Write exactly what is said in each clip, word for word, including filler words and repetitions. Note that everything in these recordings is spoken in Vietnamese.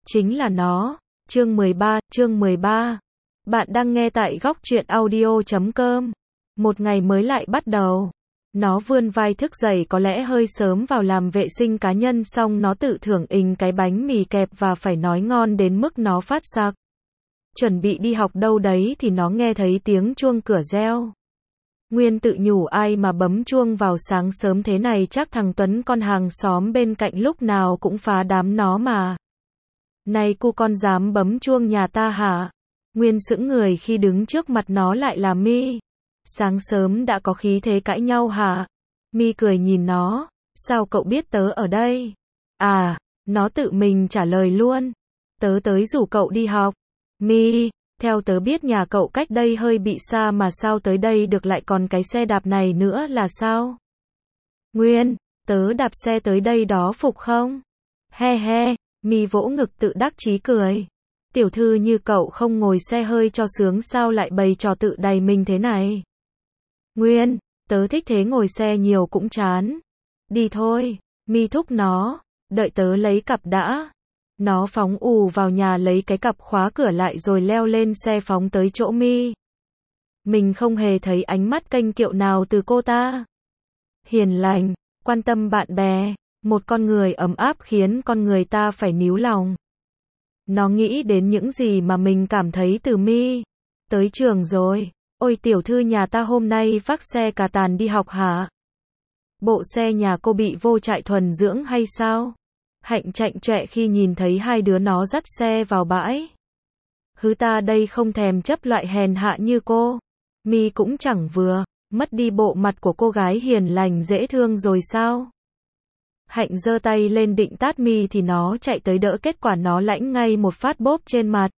chính là nó. Chương mười ba, chương mười ba. Bạn đang nghe tại góc truyện audio chấm com. Một ngày mới lại bắt đầu. Nó vươn vai thức dậy có lẽ hơi sớm vào làm vệ sinh cá nhân xong nó tự thưởng ình cái bánh mì kẹp và phải nói ngon đến mức nó phát sặc. Chuẩn bị đi học đâu đấy thì nó nghe thấy tiếng chuông cửa reo. Nguyên tự nhủ ai mà bấm chuông vào sáng sớm thế này, chắc thằng Tuấn con hàng xóm bên cạnh lúc nào cũng phá đám nó mà. Này cu, con dám bấm chuông nhà ta hả? Nguyên sững người khi đứng trước mặt nó lại là My. Sáng sớm đã có khí thế cãi nhau hả? My cười nhìn nó, sao cậu biết tớ ở đây? À, nó tự mình trả lời luôn. Tớ tới rủ cậu đi học. My, theo tớ biết nhà cậu cách đây hơi bị xa mà sao tới đây được, lại còn cái xe đạp này nữa là sao? Nguyên, tớ đạp xe tới đây đó, phục không? He he, My vỗ ngực tự đắc chí cười. Tiểu thư như cậu không ngồi xe hơi cho sướng sao lại bày trò tự đày mình thế này? Nguyên, tớ thích thế, ngồi xe nhiều cũng chán. Đi thôi, My thúc nó, đợi tớ lấy cặp đã. Nó phóng ù vào nhà lấy cái cặp, khóa cửa lại rồi leo lên xe phóng tới chỗ My. Mình không hề thấy ánh mắt kênh kiệu nào từ cô ta. Hiền lành, quan tâm bạn bè, một con người ấm áp khiến con người ta phải níu lòng. Nó nghĩ đến những gì mà mình cảm thấy từ My. Tới trường rồi. Ôi tiểu thư nhà ta hôm nay vác xe cà tàn đi học hả? Bộ xe nhà cô bị vô trại thuần dưỡng hay sao? Hạnh chạnh chọe khi nhìn thấy hai đứa nó dắt xe vào bãi. Hứ, ta đây không thèm chấp loại hèn hạ như cô. My cũng chẳng vừa, mất đi bộ mặt của cô gái hiền lành dễ thương rồi sao? Hạnh giơ tay lên định tát My thì nó chạy tới đỡ, kết quả nó lãnh ngay một phát bốp trên mặt.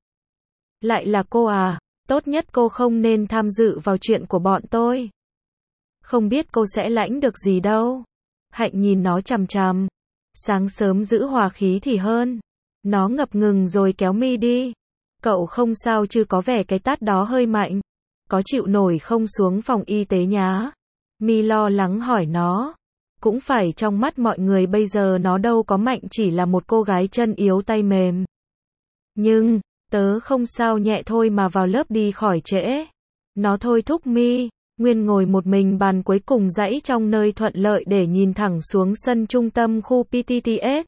Lại là cô à? Tốt nhất cô không nên tham dự vào chuyện của bọn tôi. Không biết cô sẽ lãnh được gì đâu. Hạnh nhìn nó chằm chằm. Sáng sớm giữ hòa khí thì hơn. Nó ngập ngừng rồi kéo My đi. Cậu không sao chứ, có vẻ cái tát đó hơi mạnh. Có chịu nổi không, xuống phòng y tế nhá? My lo lắng hỏi nó. Cũng phải, trong mắt mọi người bây giờ nó đâu có mạnh, chỉ là một cô gái chân yếu tay mềm. Nhưng, tớ không sao, nhẹ thôi mà, vào lớp đi khỏi trễ. Nó thôi thúc My. Nguyên ngồi một mình bàn cuối cùng dãy trong nơi thuận lợi để nhìn thẳng xuống sân trung tâm khu pê tê tê ét.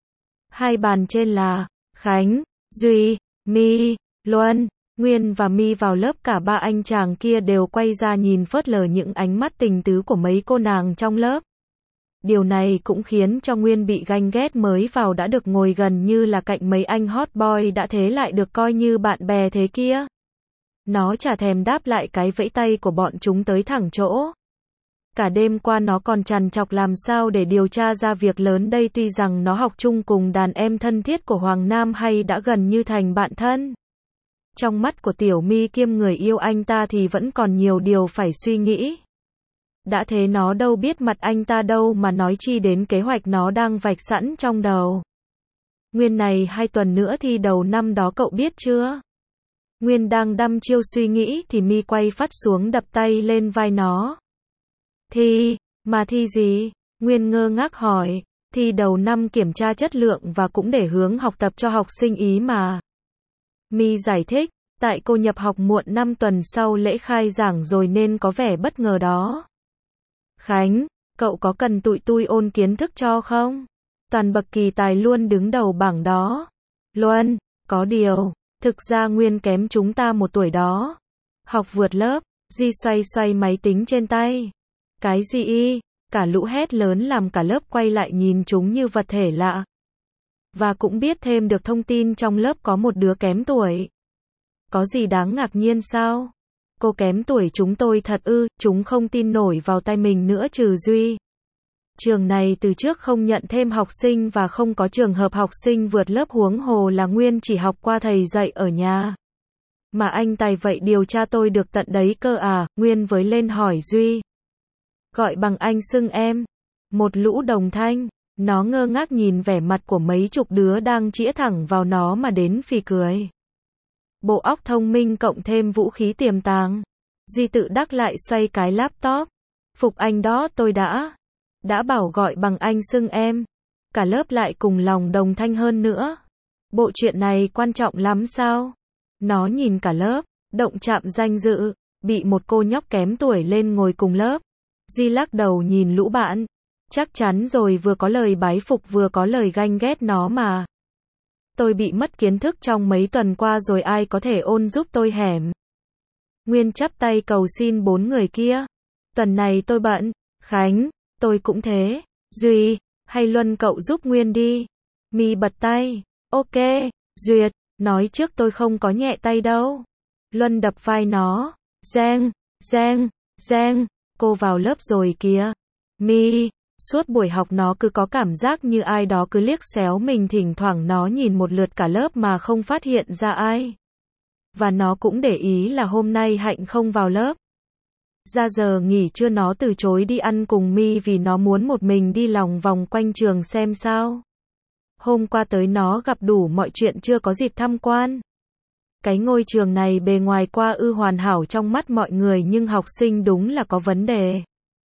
Hai bàn trên là Khánh, Duy, My, Luân. Nguyên và My vào lớp, cả ba anh chàng kia đều quay ra nhìn phớt lờ những ánh mắt tình tứ của mấy cô nàng trong lớp. Điều này cũng khiến cho Nguyên bị ganh ghét, mới vào đã được ngồi gần như là cạnh mấy anh hot boy đã thế lại được coi như bạn bè thế kia. Nó chả thèm đáp lại cái vẫy tay của bọn chúng, tới thẳng chỗ. Cả đêm qua nó còn trằn trọc làm sao để điều tra ra việc lớn đây, tuy rằng nó học chung cùng đàn em thân thiết của Hoàng Nam hay đã gần như thành bạn thân. Trong mắt của Tiểu My kiêm người yêu anh ta thì vẫn còn nhiều điều phải suy nghĩ. Đã thế nó đâu biết mặt anh ta đâu mà nói chi đến kế hoạch nó đang vạch sẵn trong đầu. Nguyên này, hai tuần nữa thi đầu năm đó, cậu biết chưa? Nguyên đang đăm chiêu suy nghĩ thì My quay phát xuống đập tay lên vai nó. Thi, mà thi gì? Nguyên ngơ ngác hỏi. Thi đầu năm kiểm tra chất lượng và cũng để hướng học tập cho học sinh ý mà. My giải thích, tại cô nhập học muộn năm tuần sau lễ khai giảng rồi nên có vẻ bất ngờ đó. Khánh, cậu có cần tụi tui ôn kiến thức cho không? Toàn bậc kỳ tài luôn đứng đầu bảng đó. Luân, có điều, thực ra Nguyên kém chúng ta một tuổi đó. Học vượt lớp. Duy xoay xoay máy tính trên tay. Cái gì y? Cả lũ hét lớn làm cả lớp quay lại nhìn chúng như vật thể lạ. Và cũng biết thêm được thông tin trong lớp có một đứa kém tuổi. Có gì đáng ngạc nhiên sao? Cô kém tuổi chúng tôi thật ư? Chúng không tin nổi vào tay mình nữa trừ Duy. Trường này từ trước không nhận thêm học sinh và không có trường hợp học sinh vượt lớp, huống hồ là Nguyên chỉ học qua thầy dạy ở nhà. Mà anh tài vậy điều tra tôi được tận đấy cơ à? Nguyên với lên hỏi Duy. Gọi bằng anh xưng em. Một lũ đồng thanh. Nó ngơ ngác nhìn vẻ mặt của mấy chục đứa đang chĩa thẳng vào nó mà đến phì cười. Bộ óc thông minh cộng thêm vũ khí tiềm tàng. Duy tự đắc lại xoay cái laptop. Phục anh đó, tôi đã. Đã bảo gọi bằng anh xưng em. Cả lớp lại cùng lòng đồng thanh hơn nữa. Bộ chuyện này quan trọng lắm sao? Nó nhìn cả lớp, động chạm danh dự, bị một cô nhóc kém tuổi lên ngồi cùng lớp. Duy lắc đầu nhìn lũ bạn. Chắc chắn rồi, vừa có lời bái phục vừa có lời ganh ghét nó mà. Tôi bị mất kiến thức trong mấy tuần qua rồi, ai có thể ôn giúp tôi hẻm. Nguyên chắp tay cầu xin bốn người kia. Tuần này tôi bận. Khánh, tôi cũng thế. Duy, hay Luân cậu giúp Nguyên đi. My bật tay. Ok, Duyệt, nói trước tôi không có nhẹ tay đâu. Luân đập vai nó. Giang, Giang, Giang, cô vào lớp rồi kìa. My, suốt buổi học nó cứ có cảm giác như ai đó cứ liếc xéo mình, thỉnh thoảng nó nhìn một lượt cả lớp mà không phát hiện ra ai. Và nó cũng để ý là hôm nay Hạnh không vào lớp. Ra giờ nghỉ trưa nó từ chối đi ăn cùng My vì nó muốn một mình đi lòng vòng quanh trường xem sao. Hôm qua tới nó gặp đủ mọi chuyện chưa có dịp tham quan. Cái ngôi trường này bề ngoài qua ư hoàn hảo trong mắt mọi người nhưng học sinh đúng là có vấn đề.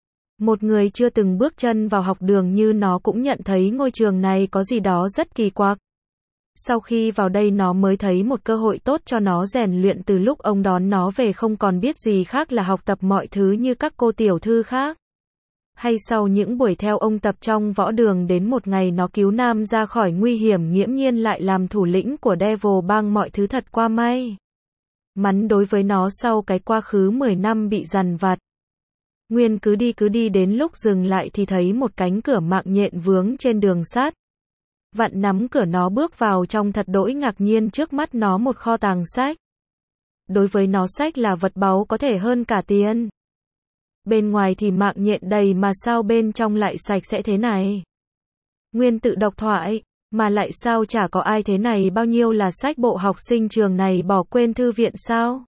Một người chưa từng bước chân vào học đường như nó cũng nhận thấy ngôi trường này có gì đó rất kỳ quặc. Sau khi vào đây nó mới thấy một cơ hội tốt cho nó rèn luyện, từ lúc ông đón nó về không còn biết gì khác là học tập mọi thứ như các cô tiểu thư khác. Hay sau những buổi theo ông tập trong võ đường đến một ngày nó cứu Nam ra khỏi nguy hiểm, nghiễm nhiên lại làm thủ lĩnh của Devil Bang, mọi thứ thật qua may mắn đối với nó sau cái quá khứ mười năm bị dằn vặt. Nguyên cứ đi cứ đi đến lúc dừng lại thì thấy một cánh cửa mạng nhện vướng trên đường sắt. Vặn nắm cửa nó bước vào trong thật đỗi ngạc nhiên, trước mắt nó một kho tàng sách. Đối với nó sách là vật báu có thể hơn cả tiền. Bên ngoài thì mạng nhện đầy mà sao bên trong lại sạch sẽ thế này? Nguyên tự độc thoại, mà lại sao chả có ai thế này, bao nhiêu là sách bộ học sinh trường này bỏ quên thư viện sao?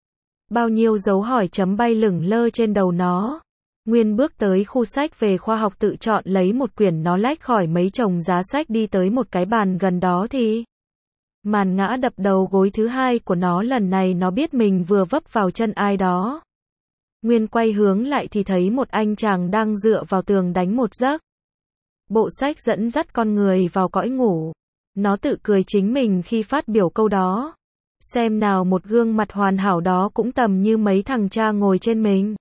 Bao nhiêu dấu hỏi chấm bay lửng lơ trên đầu nó. Nguyên bước tới khu sách về khoa học tự chọn lấy một quyển, nó lách khỏi mấy chồng giá sách đi tới một cái bàn gần đó thì màn ngã đập đầu gối thứ hai của nó, lần này nó biết mình vừa vấp vào chân ai đó. Nguyên quay hướng lại thì thấy một anh chàng đang dựa vào tường đánh một giấc. Bộ sách dẫn dắt con người vào cõi ngủ. Nó tự cười chính mình khi phát biểu câu đó. Xem nào, một gương mặt hoàn hảo đó cũng tầm như mấy thằng cha ngồi trên mình.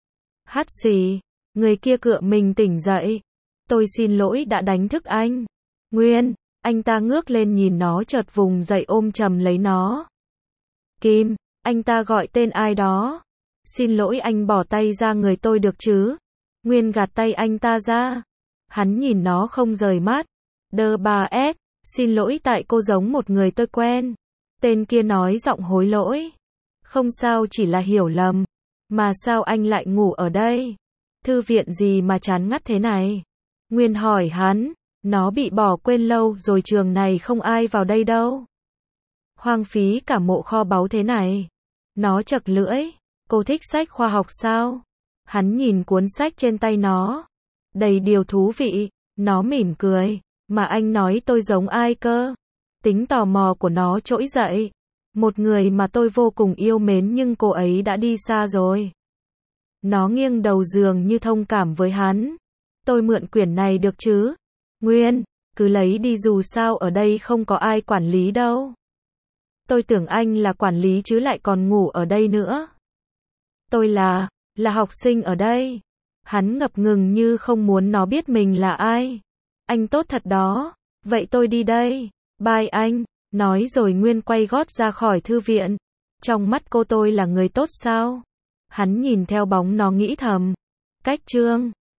Hắt xì, người kia cựa mình tỉnh dậy. Tôi xin lỗi đã đánh thức anh. Nguyên, anh ta ngước lên nhìn nó chợt vùng dậy ôm chầm lấy nó. Kim, anh ta gọi tên ai đó. Xin lỗi anh, bỏ tay ra người tôi được chứ. Nguyên gạt tay anh ta ra. Hắn nhìn nó không rời mắt. Đơ bà ép, xin lỗi tại cô giống một người tôi quen. Tên kia nói giọng hối lỗi. Không sao, chỉ là hiểu lầm. Mà sao anh lại ngủ ở đây? Thư viện gì mà chán ngắt thế này? Nguyên hỏi hắn. Nó bị bỏ quên lâu rồi, trường này không ai vào đây đâu. Hoang phí cả mộ kho báu thế này. Nó chậc lưỡi. Cô thích sách khoa học sao? Hắn nhìn cuốn sách trên tay nó. Đầy điều thú vị. Nó mỉm cười. Mà anh nói tôi giống ai cơ? Tính tò mò của nó trỗi dậy. Một người mà tôi vô cùng yêu mến nhưng cô ấy đã đi xa rồi. Nó nghiêng đầu dường như thông cảm với hắn. Tôi mượn quyển này được chứ? Nguyên, cứ lấy đi, dù sao ở đây không có ai quản lý đâu. Tôi tưởng anh là quản lý chứ lại còn ngủ ở đây nữa. Tôi là, là học sinh ở đây. Hắn ngập ngừng như không muốn nó biết mình là ai. Anh tốt thật đó. Vậy tôi đi đây. Bye anh. Nói rồi Nguyên quay gót ra khỏi thư viện. Trong mắt cô tôi là người tốt sao? Hắn nhìn theo bóng nó nghĩ thầm. Cách chương